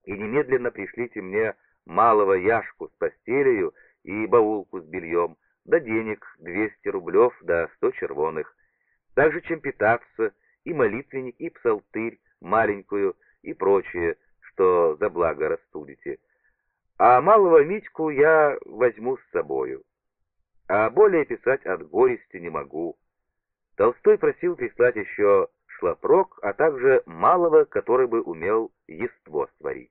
и немедленно пришлите мне малого Яшку с постелью и баулку с бельем, да денег 200 рублев, да 100 червоных, также чемпитакса, и молитвенник, и псалтырь маленькую, и прочее, что за благо рассудите. А малого Митьку я возьму с собою. А более писать от горести не могу. Толстой просил прислать еще шлапрок, а также малого, который бы умел ейство сварить.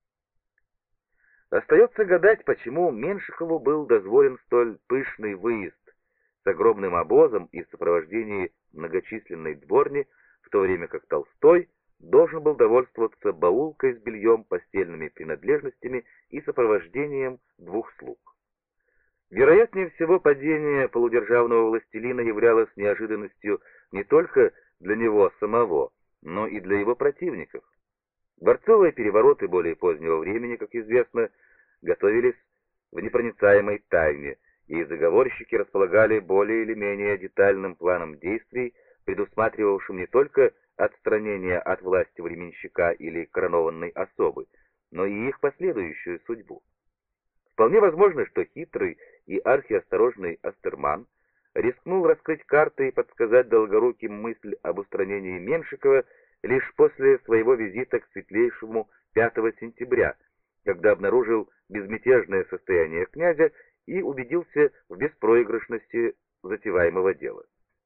Остается гадать, почему Меншикову был дозволен столь пышный выезд с огромным обозом и в сопровождении многочисленной дворни, в то время как Толстой должен был довольствоваться баулкой с бельем, постельными принадлежностями и сопровождением 2 слуг. Вероятнее всего, падение полудержавного властелина являлось неожиданностью не только для него самого, но и для его противников. Дворцовые перевороты более позднего времени, как известно, готовились в непроницаемой тайне, и заговорщики располагали более или менее детальным планом действий, предусматривавшим не только отстранение от власти временщика или коронованной особы, но и их последующую судьбу. Вполне возможно, что хитрый и архиосторожный Астерман рискнул раскрыть карты и подсказать Долгоруким мысль об устранении Меншикова лишь после своего визита к Светлейшему 5 сентября, когда обнаружил безмятежное состояние князя и убедился в беспроигрышности затеваемого дела.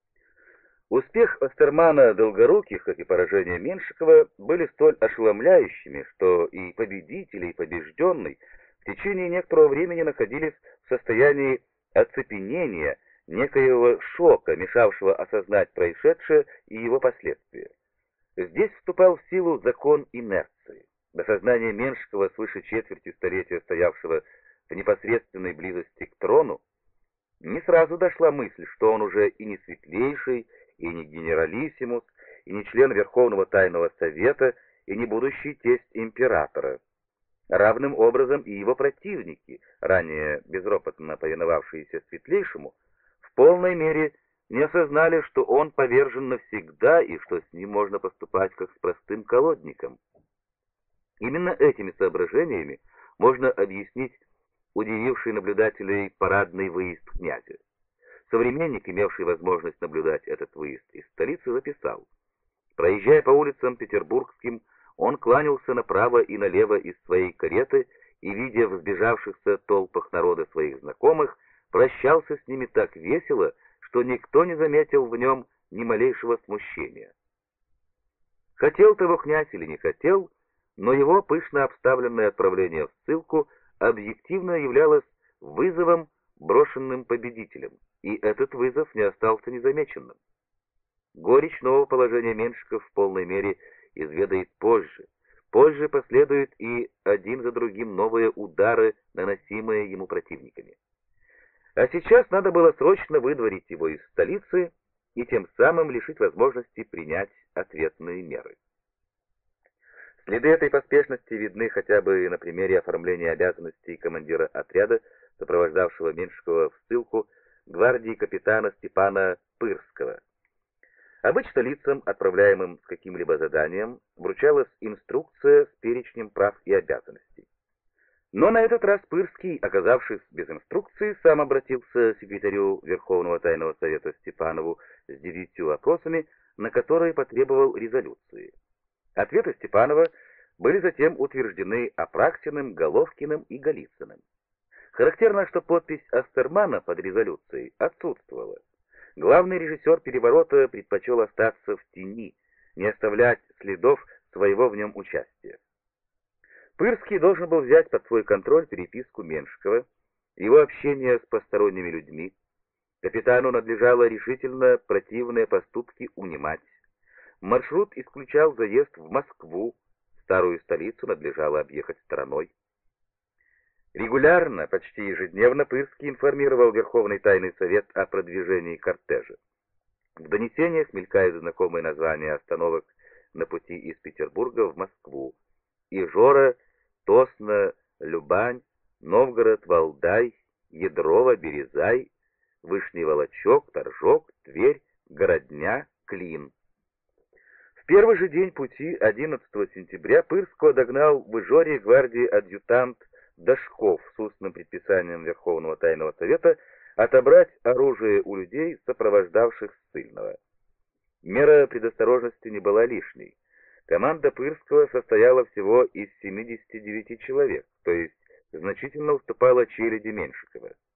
Успех Астермана Долгоруких, как и поражение Меншикова, были столь ошеломляющими, что и победитель, и побежденный в течение некоторого времени находились в состоянии оцепенения, некоего шока, мешавшего осознать происшедшее и его последствия. Здесь вступал в силу закон инерции. До сознания Меншикова, свыше четверти столетия стоявшего в непосредственной близости к трону, не сразу дошла мысль, что он уже и не светлейший, и не генералиссимус, и не член Верховного Тайного Совета, и не будущий тесть императора. Равным образом и его противники, ранее безропотно повиновавшиеся Светлейшему, в полной мере не осознали, что он повержен навсегда и что с ним можно поступать как с простым колодником. Именно этими соображениями можно объяснить удививший наблюдателей парадный выезд князя. Современник, имевший возможность наблюдать этот выезд из столицы, записал: проезжая по улицам петербургским, он кланялся направо и налево из своей кареты и, видя в сбежавшихся толпах народа своих знакомых, прощался с ними так весело, что никто не заметил в нем ни малейшего смущения. Хотел того князь или не хотел, но его пышно обставленное отправление в ссылку объективно являлось вызовом, брошенным победителем, и этот вызов не остался незамеченным. Горечь нового положения Меншиков в полной мере изведает позже. Позже последуют и один за другим новые удары, наносимые ему противниками. А сейчас надо было срочно выдворить его из столицы и тем самым лишить возможности принять ответные меры. Следы этой поспешности видны хотя бы на примере оформления обязанностей командира отряда, сопровождавшего Меншикова в ссылку, гвардии капитана Степана Пырского. Обычно лицам, отправляемым с каким-либо заданием, вручалась инструкция с перечнем прав и обязанностей. Но на этот раз Пырский, оказавшись без инструкции, сам обратился к секретарю Верховного Тайного Совета Степанову с 9 вопросами, на которые потребовал резолюции. Ответы Степанова были затем утверждены Апраксиным, Головкиным и Голицыным. Характерно, что подпись Астермана под резолюцией отсутствовала. Главный режиссер переворота предпочел остаться в тени, не оставлять следов своего в нем участия. Пырский должен был взять под свой контроль переписку Меншикова, его общение с посторонними людьми. Капитану надлежало решительно противные поступки унимать. Маршрут исключал заезд в Москву, старую столицу надлежало объехать стороной. Регулярно, почти ежедневно Пырский информировал Верховный Тайный Совет о продвижении кортежа. В донесениях мелькают знакомые названия остановок на пути из Петербурга в Москву: Ижора, Тосно, Любань, Новгород, Валдай, Ядрово, Березай, Вышний Волочок, Торжок, Тверь, Городня, Клин. В первый же день пути, 11 сентября, Пырского догнал в Ижоре гвардии адъютант Дашков с устным предписанием Верховного Тайного Совета отобрать оружие у людей, сопровождавших ссыльного. Мера предосторожности не была лишней. Команда Пырского состояла всего из 79 человек, то есть значительно уступала череде Меньшикова.